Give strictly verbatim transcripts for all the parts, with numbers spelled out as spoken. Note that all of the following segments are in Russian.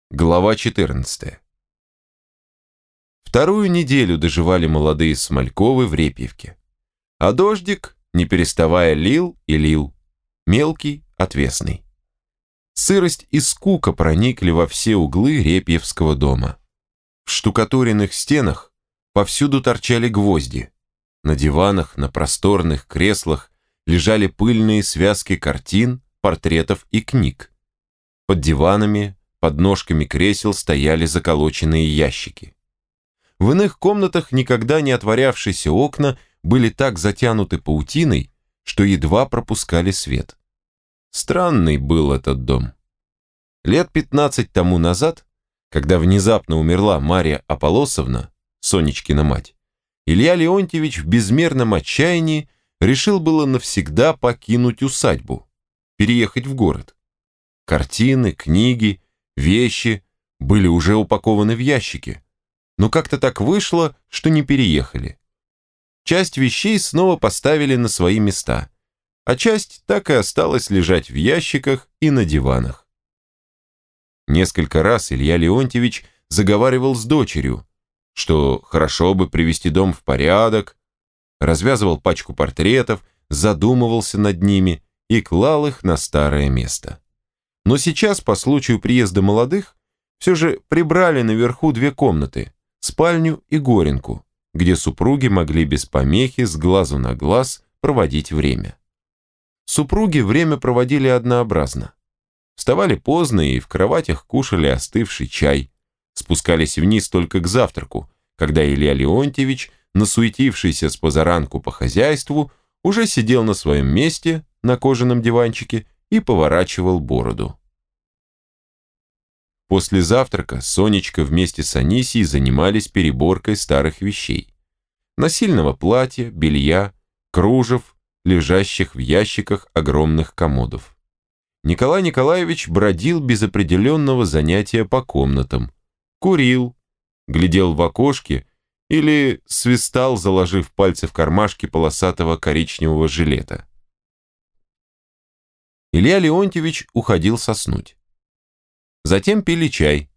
Глава четырнадцатая. Вторую неделю доживали молодые Смольковы в Репьевке. А дождик, не переставая, лил и лил. Мелкий, отвесный. Сырость и скука проникли во все углы Репьевского дома. В штукатуренных стенах повсюду торчали гвозди. На диванах, на просторных креслах лежали пыльные связки картин, портретов и книг. Под диванами, под ножками кресел стояли заколоченные ящики. В иных комнатах никогда не отворявшиеся окна были так затянуты паутиной, что едва пропускали свет. Странный был этот дом. Лет пятнадцать тому назад, когда внезапно умерла Марья Аполосовна, Сонечкина мать, Илья Леонтьевич в безмерном отчаянии решил было навсегда покинуть усадьбу, переехать в город. Картины, книги, вещи были уже упакованы в ящики, но как-то так вышло, что не переехали. Часть вещей снова поставили на свои места, а часть так и осталась лежать в ящиках и на диванах. Несколько раз Илья Леонтьевич заговаривал с дочерью, что хорошо бы привести дом в порядок, развязывал пачку портретов, задумывался над ними и клал их на старое место. Но сейчас, по случаю приезда молодых, все же прибрали наверху две комнаты, спальню и горенку, где супруги могли без помехи с глазу на глаз проводить время. Супруги время проводили однообразно. Вставали поздно и в кроватях кушали остывший чай, спускались вниз только к завтраку, когда Илья Леонтьевич, насуетившийся с позаранку по хозяйству, уже сидел на своем месте на кожаном диванчике и поворачивал бороду. После завтрака Сонечка вместе с Анисией занимались переборкой старых вещей. Насильного платья, белья, кружев, лежащих в ящиках огромных комодов. Николай Николаевич бродил без определенного занятия по комнатам, курил, глядел в окошки или свистал, заложив пальцы в кармашки полосатого коричневого жилета. Илья Леонтьевич уходил соснуть. Затем пили чай.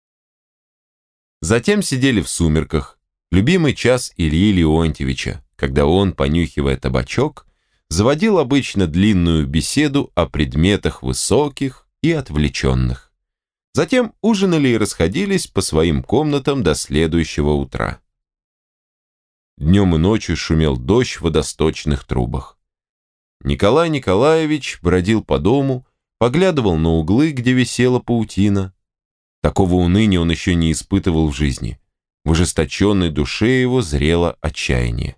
Затем сидели в сумерках, любимый час Ильи Леонтьевича, когда он, понюхивая табачок, заводил обычно длинную беседу о предметах высоких и отвлеченных. Затем ужинали и расходились по своим комнатам до следующего утра. Днем и ночью шумел дождь в водосточных трубах. Николай Николаевич бродил по дому, поглядывал на углы, где висела паутина. Такого уныния он еще не испытывал в жизни. В ожесточенной душе его зрело отчаяние.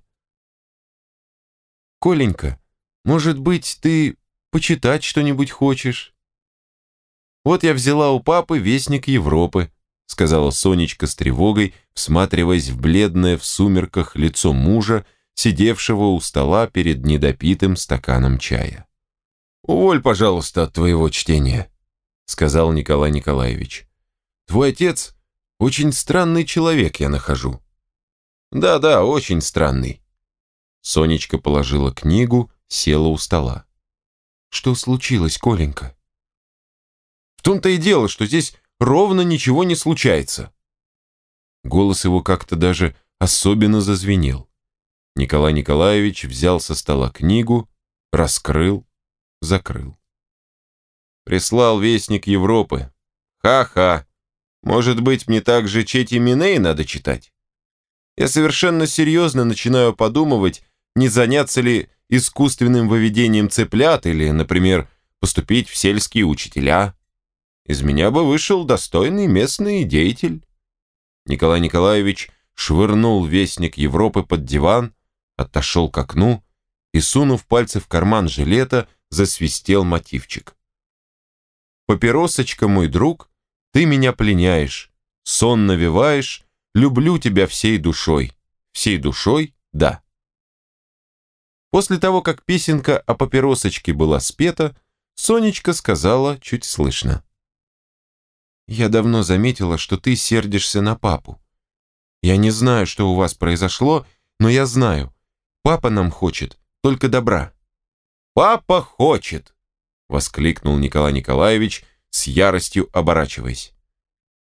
«Коленька, может быть, ты почитать что-нибудь хочешь?» «Вот я взяла у папы вестник Европы», сказала Сонечка с тревогой, всматриваясь в бледное в сумерках лицо мужа, сидевшего у стола перед недопитым стаканом чая. «Уволь, пожалуйста, от твоего чтения», сказал Николай Николаевич. «Твой отец очень странный человек, я нахожу». «Да-да, очень странный». Сонечка положила книгу, села у стола. «Что случилось, Коленька?» «В том-то и дело, что здесь ровно ничего не случается». Голос его как-то даже особенно зазвенел. Николай Николаевич взял со стола книгу, раскрыл, закрыл. «Прислал вестник Европы. Ха-ха. Может быть, мне также Чети Миней надо читать? Я совершенно серьезно начинаю подумывать, не заняться ли искусственным выведением цыплят или, например, поступить в сельские учителя. Из меня бы вышел достойный местный деятель». Николай Николаевич швырнул вестник Европы под диван, отошел к окну и, сунув пальцы в карман жилета, засвистел мотивчик. «Папиросочка, мой друг, ты меня пленяешь, сон навеваешь, люблю тебя всей душой, всей душой, да». После того, как песенка о папиросочке была спета, Сонечка сказала чуть слышно: «Я давно заметила, что ты сердишься на папу. Я не знаю, что у вас произошло, но я знаю, папа нам хочет только добра». «Папа хочет!» — воскликнул Николай Николаевич с яростью оборачиваясь.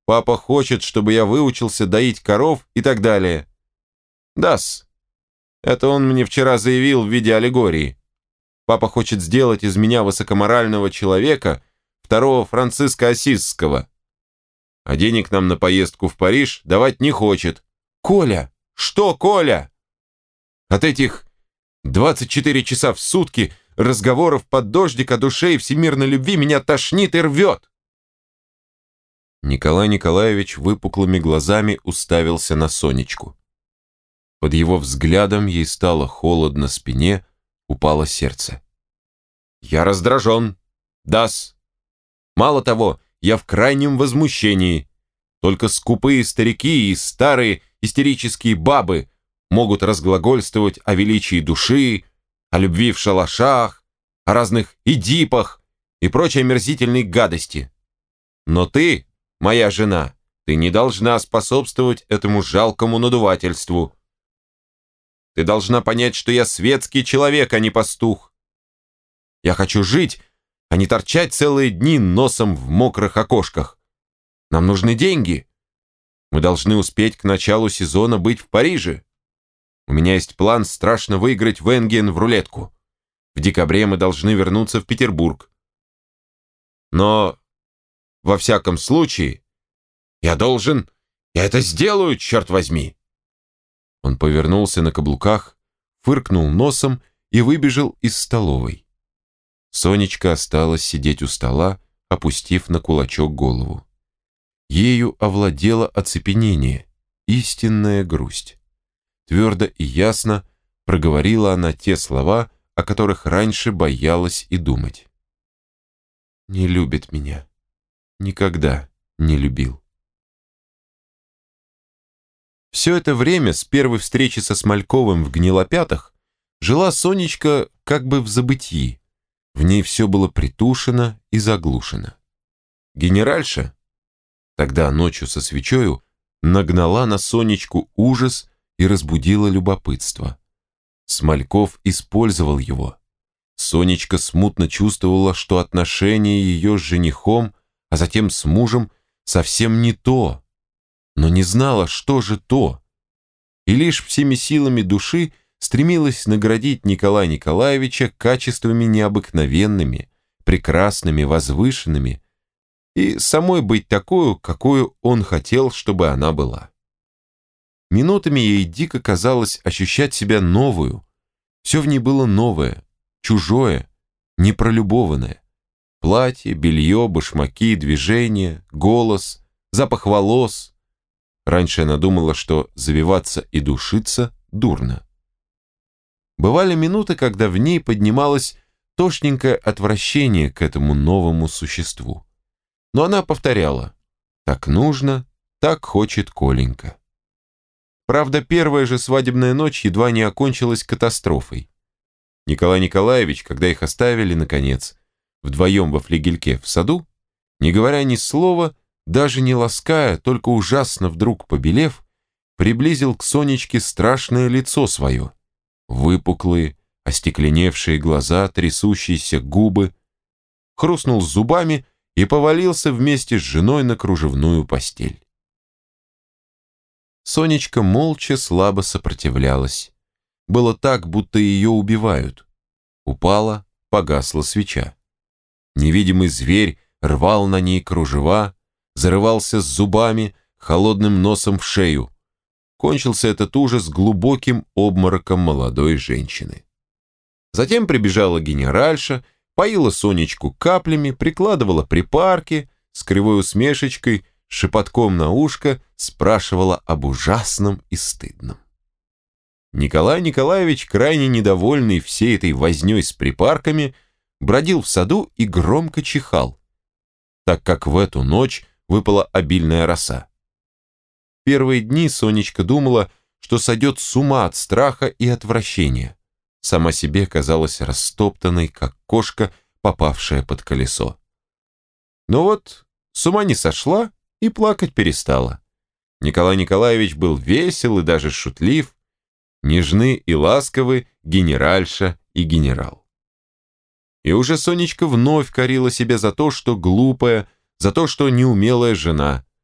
папа хочет, чтобы я выучился доить коров и так далее. Да-с, это он мне вчера заявил в виде аллегории. Папа хочет сделать из меня высокоморального человека, второго Франциска Ассизского. А денег нам на поездку в Париж давать не хочет. Коля! Что, Коля? От этих двадцать четыре часа в сутки разговоров под дождик о душе и всемирной любви меня тошнит и рвет. Николай Николаевич выпуклыми глазами уставился на Сонечку. Под его взглядом ей стало холодно спине, упало сердце. «Я раздражен. Да-с. Мало того, я в крайнем возмущении. Только скупые старики и старые истерические бабы могут разглагольствовать о величии души, о любви в шалашах, о разных идипах и прочей омерзительной гадости. Но ты, моя жена, ты не должна способствовать этому жалкому надувательству. Ты должна понять, что я светский человек, а не пастух. Я хочу жить, а не торчать целые дни носом в мокрых окошках. Нам нужны деньги. Мы должны успеть к началу сезона быть в Париже. У меня есть план страшно выиграть в Энген в рулетку. В декабре мы должны вернуться в Петербург. Но, во всяком случае, я должен... Я это сделаю, черт возьми!» Он повернулся на каблуках, фыркнул носом и выбежал из столовой. Сонечка осталась сидеть у стола, опустив на кулачок голову. Ею овладело оцепенение, истинная грусть. Твердо и ясно проговорила она те слова, о которых раньше боялась и думать. «Не любит меня. Никогда не любил». Все это время, с первой встречи со Смольковым в Гнилопятах, жила Сонечка как бы в забытии. В ней все было притушено и заглушено. Генеральша, тогда ночью со свечою, нагнала на Сонечку ужас и разбудила любопытство. Смольков использовал его. Сонечка смутно чувствовала, что отношения ее с женихом, а затем с мужем, совсем не то, но не знала, что же то, и лишь всеми силами души стремилась наградить Николая Николаевича качествами необыкновенными, прекрасными, возвышенными, и самой быть такую, какую он хотел, чтобы она была. Минутами ей дико казалось ощущать себя новую. Все в ней было новое, чужое, непролюбованное. Платье, белье, башмаки, движения, голос, запах волос. Раньше она думала, что завиваться и душиться дурно. Бывали минуты, когда в ней поднималось тошненькое отвращение к этому новому существу. Но она повторяла: «Так нужно, так хочет Коленька». Правда, первая же свадебная ночь едва не окончилась катастрофой. Николай Николаевич, когда их оставили, наконец, вдвоем во флигельке в саду, не говоря ни слова, даже не лаская, только ужасно вдруг побелев, приблизил к Сонечке страшное лицо свое, выпуклые, остекленевшие глаза, трясущиеся губы, хрустнул зубами и повалился вместе с женой на кружевную постель. Сонечка молча слабо сопротивлялась. Было так, будто ее убивают. Упала, погасла свеча. Невидимый зверь рвал на ней кружева, зарывался с зубами, холодным носом в шею. Кончился этот ужас глубоким обмороком молодой женщины. Затем прибежала генеральша, поила Сонечку каплями, прикладывала припарки, с кривой усмешечкой, шепотком на ушко спрашивала об ужасном и стыдном. Николай Николаевич, крайне недовольный всей этой вознёй с припарками, бродил в саду и громко чихал, так как в эту ночь выпала обильная роса. Первые дни Сонечка думала, что сойдет с ума от страха и отвращения. Сама себе казалась растоптанной, как кошка, попавшая под колесо. Но вот с ума не сошла и плакать перестала. Николай Николаевич был весел и даже шутлив, нежны и ласковы генеральша и генерал. И уже Сонечка вновь корила себя за то, что глупая, за то, что неумелая жена.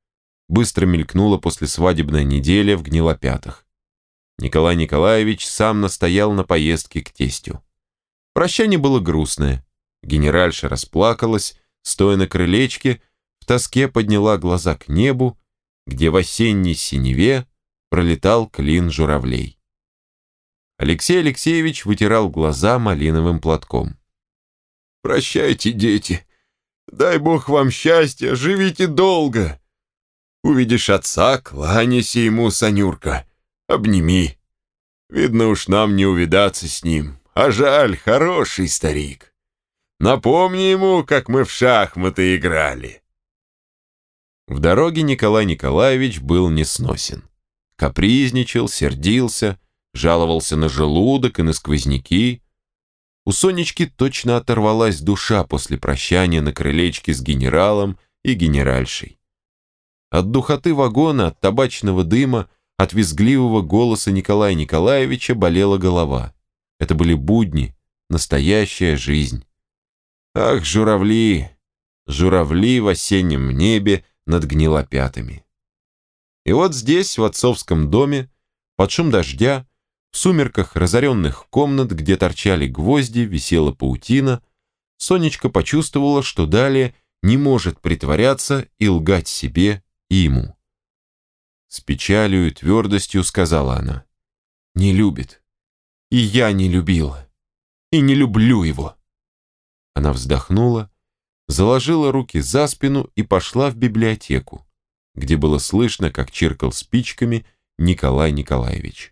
быстро мелькнула послесвадебная неделя в Гнилопятах. Николай Николаевич сам настоял на поездке к тестю. Прощание было грустное. Генеральша расплакалась, стоя на крылечке, в тоске подняла глаза к небу, где в осенней синеве пролетал клин журавлей. Алексей Алексеевич вытирал глаза малиновым платком. «Прощайте, дети. Дай Бог вам счастья, живите долго. Увидишь отца, кланяйся ему, Санюрка, обними. Видно уж нам не увидаться с ним, а жаль, хороший старик. Напомни ему, как мы в шахматы играли». В дороге Николай Николаевич был несносен. Капризничал, сердился, жаловался на желудок и на сквозняки. У Сонечки точно оторвалась душа после прощания на крылечке с генералом и генеральшей. От духоты вагона, от табачного дыма, от визгливого голоса Николая Николаевича болела голова. Это были будни, настоящая жизнь. Ах, журавли, журавли в осеннем небе над Гнилопятами. И вот здесь, в отцовском доме, под шум дождя, в сумерках разоренных комнат, где торчали гвозди, висела паутина, Сонечка почувствовала, что далее не может притворяться и лгать себе и ему. С печалью и твердостью сказала она: «Не любит. И я не любила. И не люблю его». Она вздохнула, заложила руки за спину и пошла в библиотеку, где было слышно, как чиркал спичками Николай Николаевич.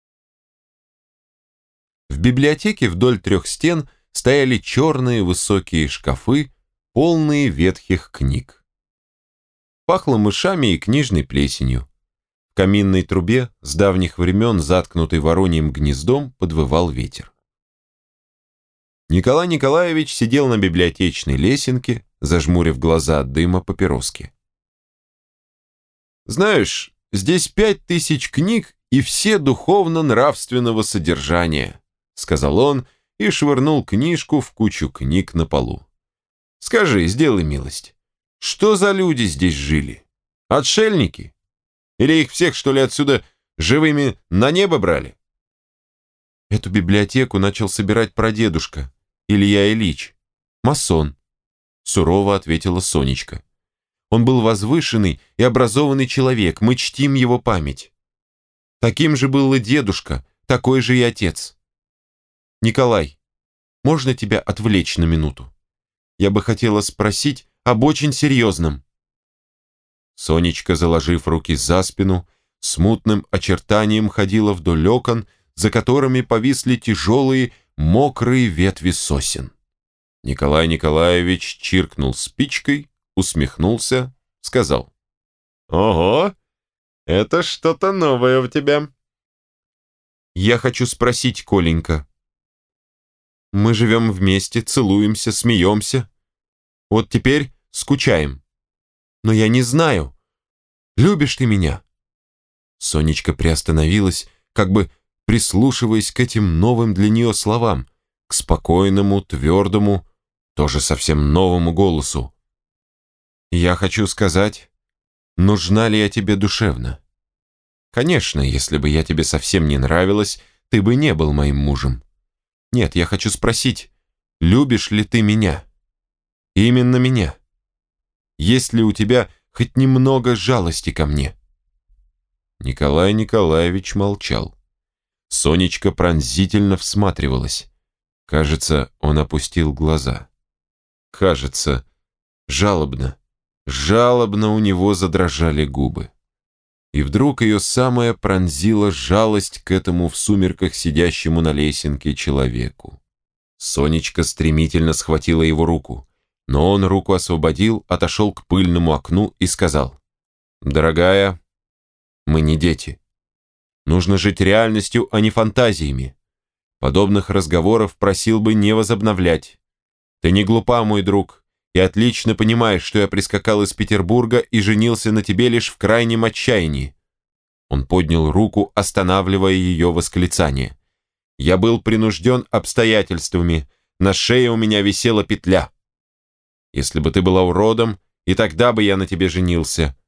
В библиотеке вдоль трех стен стояли черные высокие шкафы, полные ветхих книг. Пахло мышами и книжной плесенью. В каминной трубе, с давних времен заткнутой вороньим гнездом, подвывал ветер. Николай Николаевич сидел на библиотечной лесенке, зажмурив глаза от дыма папироски. «Знаешь, здесь пять тысяч книг и все духовно-нравственного содержания», сказал он и швырнул книжку в кучу книг на полу. «Скажи, сделай милость, что за люди здесь жили? Отшельники? Или их всех, что ли, отсюда живыми на небо брали?» «Эту библиотеку начал собирать прадедушка, Илья Ильич, масон», сурово ответила Сонечка. «Он был возвышенный и образованный человек, мы чтим его память. Таким же был и дедушка, такой же и отец. Николай, можно тебя отвлечь на минуту? Я бы хотела спросить об очень серьезном». Сонечка, заложив руки за спину, смутным очертанием ходила вдоль окон, за которыми повисли тяжелые, мокрые ветви сосен. Николай Николаевич чиркнул спичкой, усмехнулся, сказал: «Ого, это что-то новое у тебя». «Я хочу спросить, Коленька. Мы живем вместе, целуемся, смеемся. Вот теперь скучаем. Но я не знаю, любишь ты меня?» Сонечка приостановилась, как бы прислушиваясь к этим новым для нее словам, к спокойному, твердому, тоже совсем новому голосу. «Я хочу сказать, нужна ли я тебе душевно? Конечно, если бы я тебе совсем не нравилась, ты бы не был моим мужем. Нет, я хочу спросить, любишь ли ты меня? Именно меня. Есть ли у тебя хоть немного жалости ко мне?» Николай Николаевич молчал. Сонечка пронзительно всматривалась. Кажется, он опустил глаза. Кажется, жалобно, жалобно у него задрожали губы. И вдруг ее самая пронзила жалость к этому в сумерках сидящему на лесенке человеку. Сонечка стремительно схватила его руку, но он руку освободил, отошел к пыльному окну и сказал: «Дорогая, мы не дети. Нужно жить реальностью, а не фантазиями. Подобных разговоров просил бы не возобновлять. Ты не глупа, мой друг, и отлично понимаешь, что я прискакал из Петербурга и женился на тебе лишь в крайнем отчаянии». Он поднял руку, останавливая ее восклицание. «Я был принужден обстоятельствами, на шее у меня висела петля. Если бы ты была уродом, и тогда бы я на тебе женился.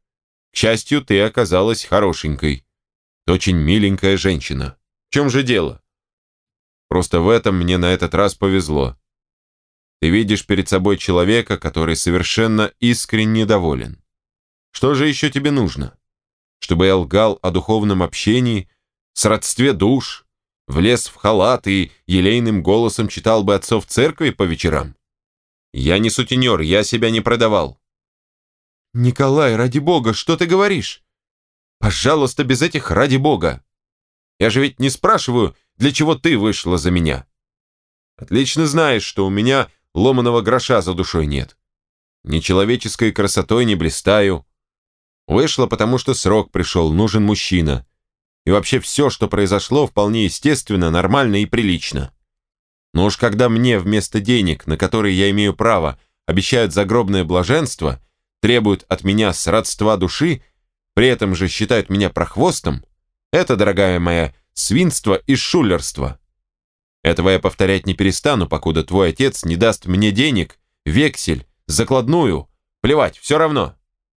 К счастью, ты оказалась хорошенькой. Ты очень миленькая женщина. В чем же дело? Просто в этом мне на этот раз повезло. Ты видишь перед собой человека, который совершенно искренне доволен. Что же еще тебе нужно? Чтобы я лгал о духовном общении, сродстве душ, влез в халат и елейным голосом читал бы отцов церкви по вечерам? Я не сутенер, я себя не продавал. Николай, ради бога, что ты говоришь? Пожалуйста, без этих ради бога. Я же ведь не спрашиваю, для чего ты вышла за меня. Отлично знаешь, что у меня ломаного гроша за душой нет. Ни человеческой красотой не блистаю. Вышла, потому что срок пришел, нужен мужчина. И вообще все, что произошло, вполне естественно, нормально и прилично. Но уж когда мне вместо денег, на которые я имею право, обещают загробное блаженство, требуют от меня сродства души, при этом же считают меня прохвостом, это, дорогая моя, свинство и шулерство. Этого я повторять не перестану, покуда твой отец не даст мне денег, вексель, закладную, плевать, все равно.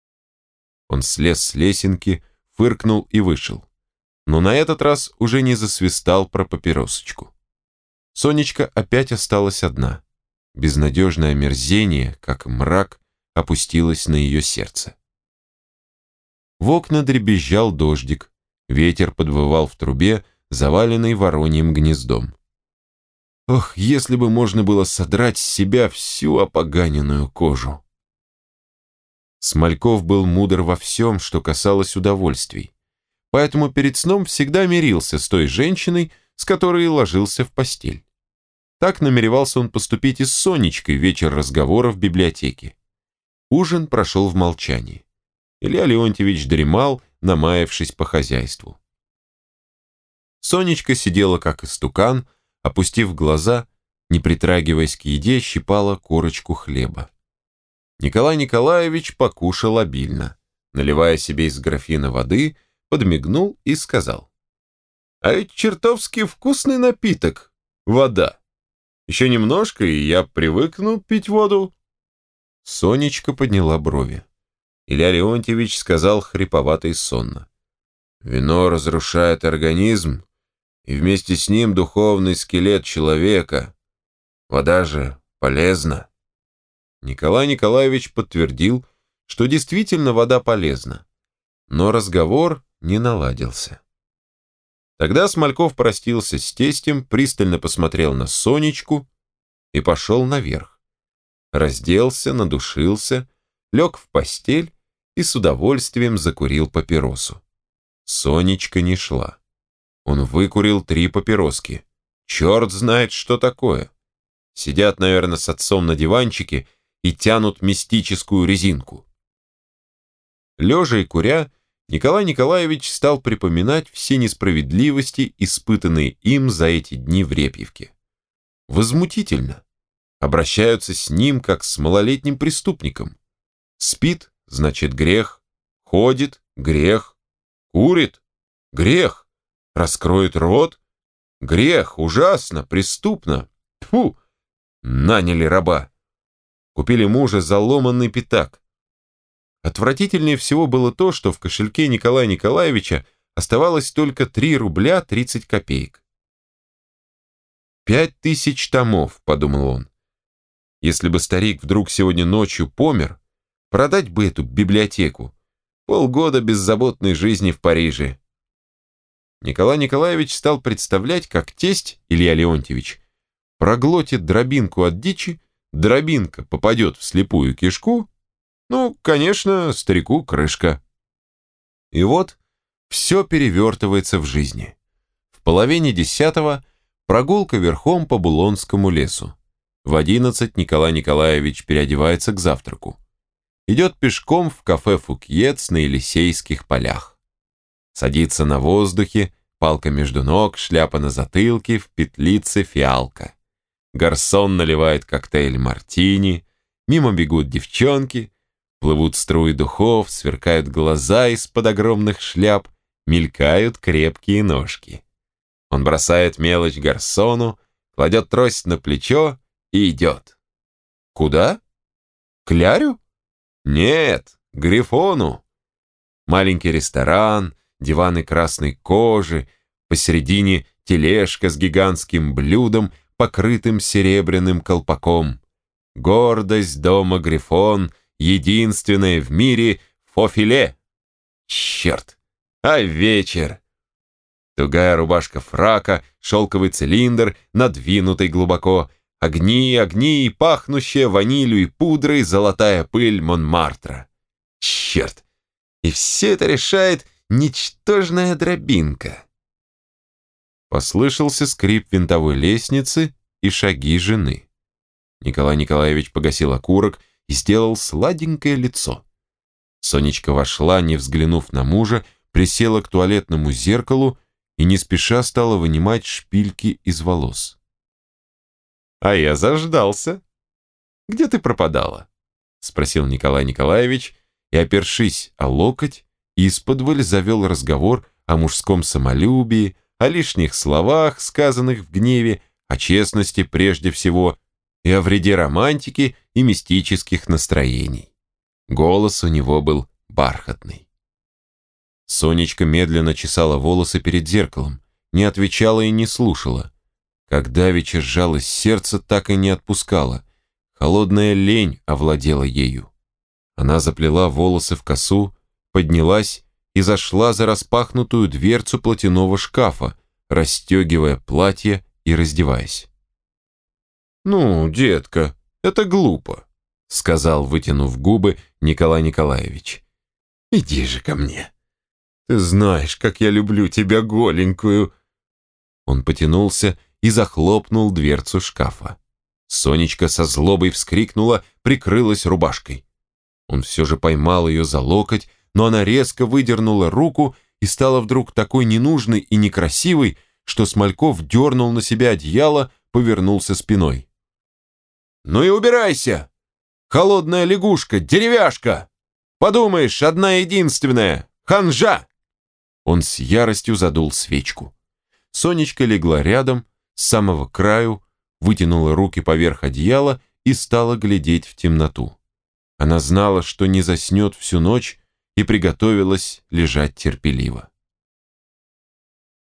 Он слез с лесенки, фыркнул и вышел. Но на этот раз уже не засвистал про папиросочку. Сонечка опять осталась одна. Безнадежное омерзение, как мрак, опустилось на ее сердце. В окна дребезжал дождик, ветер подвывал в трубе, заваленной вороньим гнездом. Ох, если бы можно было содрать с себя всю опоганенную кожу! Смольков был мудр во всем, что касалось удовольствий, поэтому перед сном всегда мирился с той женщиной, с которой ложился в постель. Так намеревался он поступить и с Сонечкой вечер разговора в библиотеке. Ужин прошел в молчании. Илья Леонтьевич дремал, намаявшись по хозяйству. Сонечка сидела как истукан, опустив глаза, не притрагиваясь к еде, щипала корочку хлеба. Николай Николаевич покушал обильно, наливая себе из графина воды, подмигнул и сказал: «А ведь чертовски вкусный напиток, вода. Еще немножко, и я привыкну пить воду». Сонечка подняла брови. Илья Леонтьевич сказал хриповато и сонно: «Вино разрушает организм, и вместе с ним духовный скелет человека. Вода же полезна». Николай Николаевич подтвердил, что действительно вода полезна, но разговор не наладился. Тогда Смольков простился с тестем, пристально посмотрел на Сонечку и пошел наверх. Разделся, надушился, лег в постель и с удовольствием закурил папиросу. Сонечка не шла. Он выкурил три папироски. Черт знает, что такое. Сидят, наверное, с отцом на диванчике и тянут мистическую резинку. Лежа и куря, Николай Николаевич стал припоминать все несправедливости, испытанные им за эти дни в Репьевке. Возмутительно. Обращаются с ним, как с малолетним преступником. Спит, значит, грех. Ходит, грех. Курит, грех. Раскроет рот, грех, ужасно, преступно. Тьфу, наняли раба. Купили мужа за ломанный пятак. Отвратительнее всего было то, что в кошельке Николая Николаевича оставалось только три рубля тридцать копеек. «Пять тысяч томов», — подумал он. «Если бы старик вдруг сегодня ночью помер, продать бы эту библиотеку. Полгода беззаботной жизни в Париже». Николай Николаевич стал представлять, как тесть Илья Леонтьевич проглотит дробинку от дичи, дробинка попадет в слепую кишку, ну, конечно, старику крышка. И вот все перевертывается в жизни. В половине десятого прогулка верхом по Булонскому лесу. В одиннадцать Николай Николаевич переодевается к завтраку. Идет пешком в кафе «Фукьетс» на Елисейских полях. Садится на воздухе, палка между ног, шляпа на затылке, в петлице фиалка. Гарсон наливает коктейль мартини, мимо бегут девчонки, плывут струи духов, сверкают глаза из-под огромных шляп, мелькают крепкие ножки. Он бросает мелочь гарсону, кладет трость на плечо и идет. Куда? К Лярю? Нет, к Грифону. Маленький ресторан, диваны красной кожи, посередине тележка с гигантским блюдом, покрытым серебряным колпаком. Гордость дома Грифон, единственное в мире фо-филе. Черт! А вечер! Тугая рубашка фрака, шелковый цилиндр, надвинутый глубоко, огни, огни и пахнущая ванилью и пудрой золотая пыль Монмартра. Черт! И все это решает ничтожная дробинка. Послышался скрип винтовой лестницы и шаги жены. Николай Николаевич погасил окурок и сделал сладенькое лицо. Сонечка вошла, не взглянув на мужа, присела к туалетному зеркалу и не спеша стала вынимать шпильки из волос. «А я заждался. Где ты пропадала?» — спросил Николай Николаевич и, опершись о локоть, исподволь завел разговор о мужском самолюбии, о лишних словах, сказанных в гневе, о честности прежде всего и о вреде романтики и мистических настроений. Голос у него был бархатный. Сонечка медленно чесала волосы перед зеркалом, не отвечала и не слушала. Как давеча сжалось сердце, так и не отпускала. Холодная лень овладела ею. Она заплела волосы в косу, поднялась и зашла за распахнутую дверцу платяного шкафа, расстегивая платье и раздеваясь. «Ну, детка, это глупо», — сказал, вытянув губы, Николай Николаевич. «Иди же ко мне. Ты знаешь, как я люблю тебя голенькую». Он потянулся и захлопнул дверцу шкафа. Сонечка со злобой вскрикнула, прикрылась рубашкой. Он все же поймал ее за локоть, но она резко выдернула руку и стала вдруг такой ненужной и некрасивой, что Смольков дернул на себя одеяло, повернулся спиной. «Ну и убирайся! Холодная лягушка, деревяшка! Подумаешь, одна единственная! Ханжа!» Он с яростью задул свечку. Сонечка легла рядом, с самого краю, вытянула руки поверх одеяла и стала глядеть в темноту. Она знала, что не заснет всю ночь, и приготовилась лежать терпеливо.